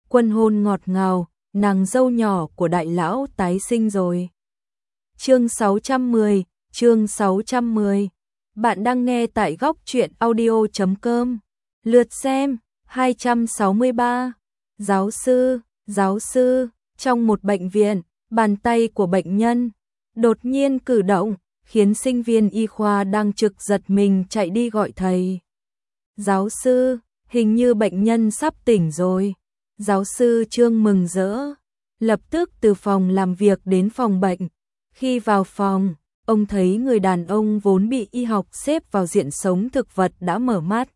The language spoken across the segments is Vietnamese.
Quân hôn ngọt ngào, nàng dâu nhỏ của đại lão tái sinh rồi. Chương 610, chương 610. Bạn đang nghe tại góc truyện audio.com. Lượt xem 263. Giáo sư, trong một bệnh viện, bàn tay của bệnh nhân đột nhiên cử động, khiến sinh viên y khoa đang trực giật mình chạy đi gọi thầy. Giáo sư, hình như bệnh nhân sắp tỉnh rồi. Giáo sư Trương mừng rỡ, lập tức từ phòng làm việc đến phòng bệnh. Khi vào phòng, ông thấy người đàn ông vốn bị y học xếp vào diện sống thực vật đã mở mắt.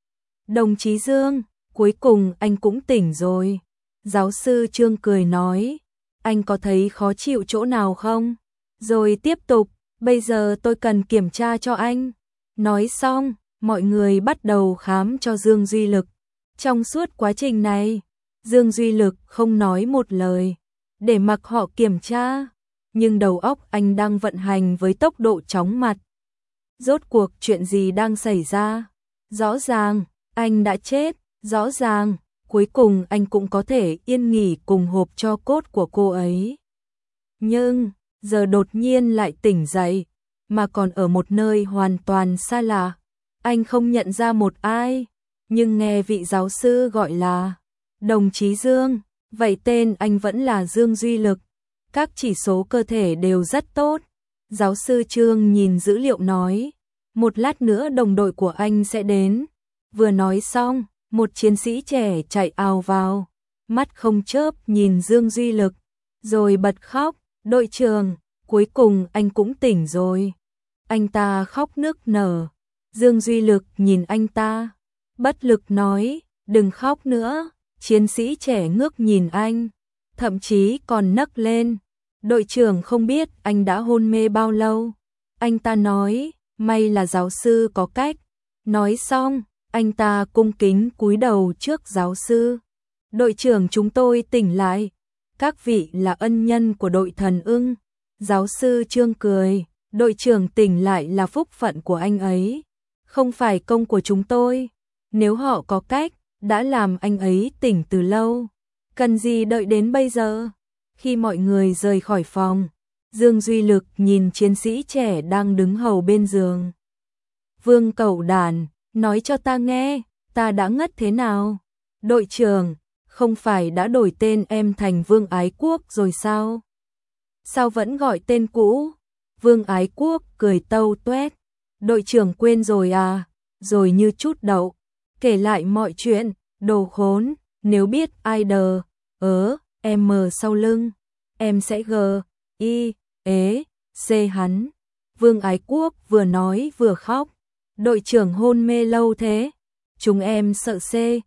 Đồng chí Dương, cuối cùng anh cũng tỉnh rồi. Giáo sư Trương cười nói, anh có thấy khó chịu chỗ nào không? Rồi tiếp tục, bây giờ tôi cần kiểm tra cho anh. Nói xong, mọi người bắt đầu khám cho Dương Duy Lực. Trong suốt quá trình này, Dương Duy Lực không nói một lời, để mặc họ kiểm tra. Nhưng đầu óc anh đang vận hành với tốc độ chóng mặt. Rốt cuộc chuyện gì đang xảy ra? Rõ ràng, anh đã chết, rõ ràng, cuối cùng anh cũng có thể yên nghỉ cùng hộp tro cốt của cô ấy. Nhưng, giờ đột nhiên lại tỉnh dậy, mà còn ở một nơi hoàn toàn xa lạ. Anh không nhận ra một ai, nhưng nghe vị giáo sư gọi là đồng chí Dương, vậy tên anh vẫn là Dương Duy Lực. Các chỉ số cơ thể đều rất tốt. Giáo sư Trương nhìn dữ liệu nói, một lát nữa đồng đội của anh sẽ đến. Vừa nói xong, một chiến sĩ trẻ chạy ào vào, mắt không chớp nhìn Dương Duy Lực, rồi bật khóc, đội trưởng, cuối cùng anh cũng tỉnh rồi. Anh ta khóc nức nở. Dương Duy Lực nhìn anh ta, bất lực nói, đừng khóc nữa. Chiến sĩ trẻ ngước nhìn anh, thậm chí còn nấc lên. Đội trưởng không biết anh đã hôn mê bao lâu. Anh ta nói, may là giáo sư có cách. Nói xong, anh ta cung kính cúi đầu trước giáo sư. Đội trưởng chúng tôi tỉnh lại. Các vị là ân nhân của đội Thần Ưng. Giáo sư Trương cười, đội trưởng tỉnh lại là phúc phận của anh ấy, không phải công của chúng tôi. Nếu họ có cách, đã làm anh ấy tỉnh từ lâu. Cần gì đợi đến bây giờ? Khi mọi người rời khỏi phòng, Dương Duy Lực nhìn chiến sĩ trẻ đang đứng hầu bên giường. Vương Cẩu Đản, nói cho ta nghe, ta đã ngất thế nào? Đội trưởng, không phải đã đổi tên em thành Vương Ái Quốc rồi sao? Sao vẫn gọi tên cũ? Vương Ái Quốc cười tâu tuét. Đội trưởng quên rồi à? Rồi như chút đậu, kể lại mọi chuyện, đồ khốn, nếu biết ai đờ, em sau lưng, em sẽ C hắn. Vương Ái Quốc vừa nói vừa khóc. Đội trưởng hôn mê lâu thế, chúng em sợ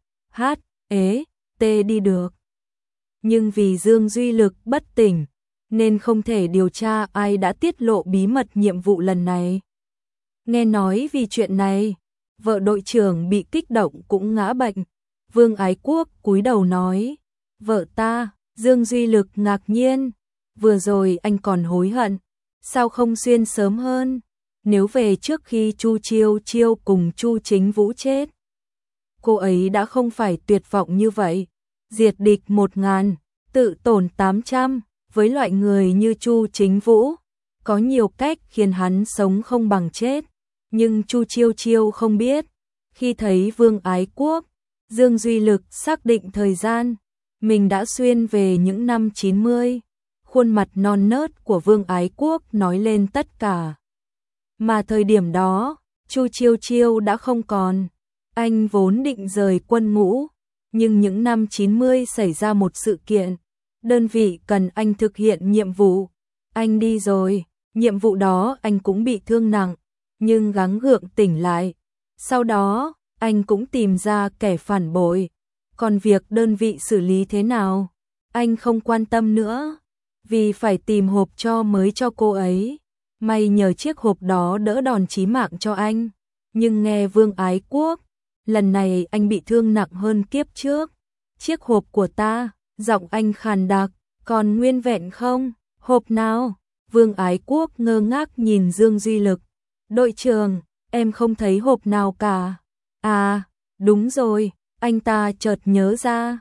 T đi được. Nhưng vì Dương Duy Lực bất tỉnh, nên không thể điều tra ai đã tiết lộ bí mật nhiệm vụ lần này. Nghe nói vì chuyện này, vợ đội trưởng bị kích động cũng ngã bệnh. Vương Ái Quốc cúi đầu nói, vợ ta. Dương Duy Lực ngạc nhiên, vừa rồi anh còn hối hận, sao không xuyên sớm hơn, nếu về trước khi Chu Chiêu Chiêu cùng Chu Chính Vũ chết. Cô ấy đã không phải tuyệt vọng như vậy, diệt địch 1000, tự tổn 800, với loại người như Chu Chính Vũ, có nhiều cách khiến hắn sống không bằng chết, nhưng Chu Chiêu Chiêu không biết. Khi thấy Vương Ái Quốc, Dương Duy Lực xác định thời gian. Mình đã xuyên về những năm 90, khuôn mặt non nớt của Vương Ái Quốc nói lên tất cả. Mà thời điểm đó, Chu Chiêu Chiêu đã không còn, anh vốn định rời quân ngũ, nhưng những năm 90 xảy ra một sự kiện, đơn vị cần anh thực hiện nhiệm vụ. Anh đi rồi, nhiệm vụ đó anh cũng bị thương nặng, nhưng gắng gượng tỉnh lại. Sau đó, anh cũng tìm ra kẻ phản bội. Còn việc đơn vị xử lý thế nào, anh không quan tâm nữa, vì phải tìm hộp tro mới cho cô ấy. May nhờ chiếc hộp đó đỡ đòn chí mạng cho anh. Nhưng nghe Vương Ái Quốc, lần này anh bị thương nặng hơn kiếp trước. Chiếc hộp của ta, giọng anh khàn đặc, còn nguyên vẹn không? Hộp nào? Vương Ái Quốc ngơ ngác nhìn Dương Duy Lực. Đội trưởng, em không thấy hộp nào cả. À, đúng rồi. Anh ta chợt nhớ ra,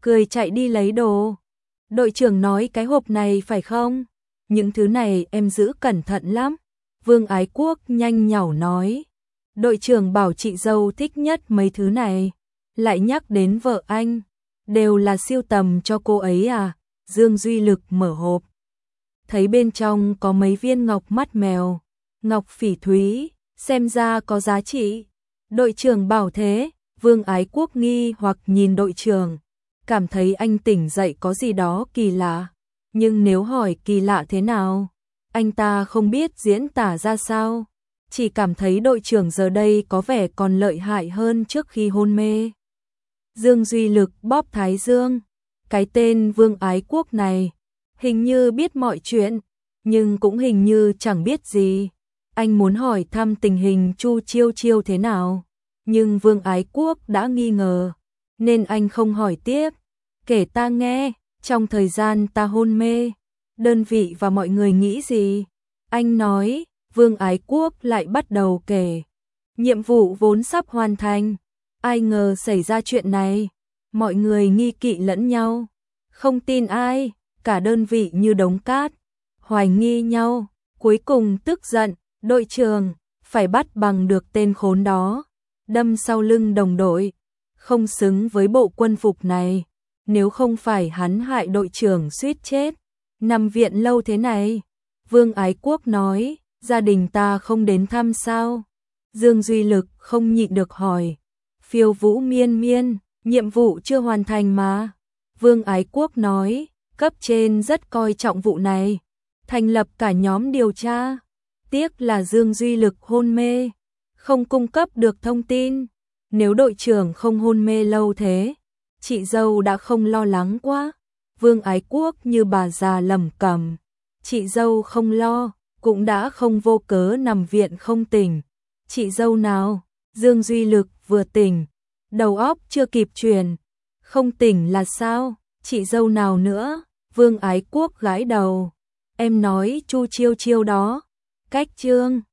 cười chạy đi lấy đồ. Đội trưởng nói cái hộp này phải không? Những thứ này em giữ cẩn thận lắm. Vương Ái Quốc nhanh nhảu nói. Đội trưởng bảo chị dâu thích nhất mấy thứ này. Lại nhắc đến vợ anh. Đều là sưu tầm cho cô ấy à? Dương Duy Lực mở hộp. Thấy bên trong có mấy viên ngọc mắt mèo. Ngọc phỉ thúy, xem ra có giá trị. Đội trưởng bảo thế. Vương Ái Quốc nghi hoặc nhìn đội trưởng. Cảm thấy anh tỉnh dậy có gì đó kỳ lạ. Nhưng nếu hỏi kỳ lạ thế nào, anh ta không biết diễn tả ra sao. Chỉ cảm thấy đội trưởng giờ đây có vẻ còn lợi hại hơn trước khi hôn mê. Dương Duy Lực bóp thái dương. Cái tên Vương Ái Quốc này hình như biết mọi chuyện, nhưng cũng hình như chẳng biết gì. Anh muốn hỏi thăm tình hình Chu Chiêu Chiêu thế nào, nhưng Vương Ái Quốc đã nghi ngờ, nên anh không hỏi tiếp. Kể ta nghe, trong thời gian ta hôn mê, đơn vị và mọi người nghĩ gì? Anh nói. Vương Ái Quốc lại bắt đầu kể. Nhiệm vụ vốn sắp hoàn thành, ai ngờ xảy ra chuyện này. Mọi người nghi kỵ lẫn nhau, không tin ai, cả đơn vị như đống cát, hoài nghi nhau. Cuối cùng tức giận, đội trưởng phải bắt bằng được tên khốn đó, đâm sau lưng đồng đội. Không xứng với bộ quân phục này, nếu không phải hắn hại đội trưởng suýt chết, nằm viện lâu thế này. Vương Ái Quốc nói. Gia đình ta không đến thăm sao? Dương Duy Lực không nhịn được hỏi. Phiêu Vũ Miên Miên, nhiệm vụ chưa hoàn thành mà. Vương Ái Quốc nói, cấp trên rất coi trọng vụ này, thành lập cả nhóm điều tra. Tiếc là Dương Duy Lực hôn mê, không cung cấp được thông tin. Nếu đội trưởng không hôn mê lâu thế, chị dâu đã không lo lắng quá. Vương Ái Quốc như bà già lẩm cẩm, chị dâu không lo, cũng đã không vô cớ nằm viện không tỉnh. Chị dâu nào? Dương Duy Lực vừa tỉnh, đầu óc chưa kịp chuyển. Không tỉnh là sao? Chị dâu nào nữa? Vương Ái Quốc gãi đầu. Em nói Chu Chiêu Chiêu đó. Cách Trương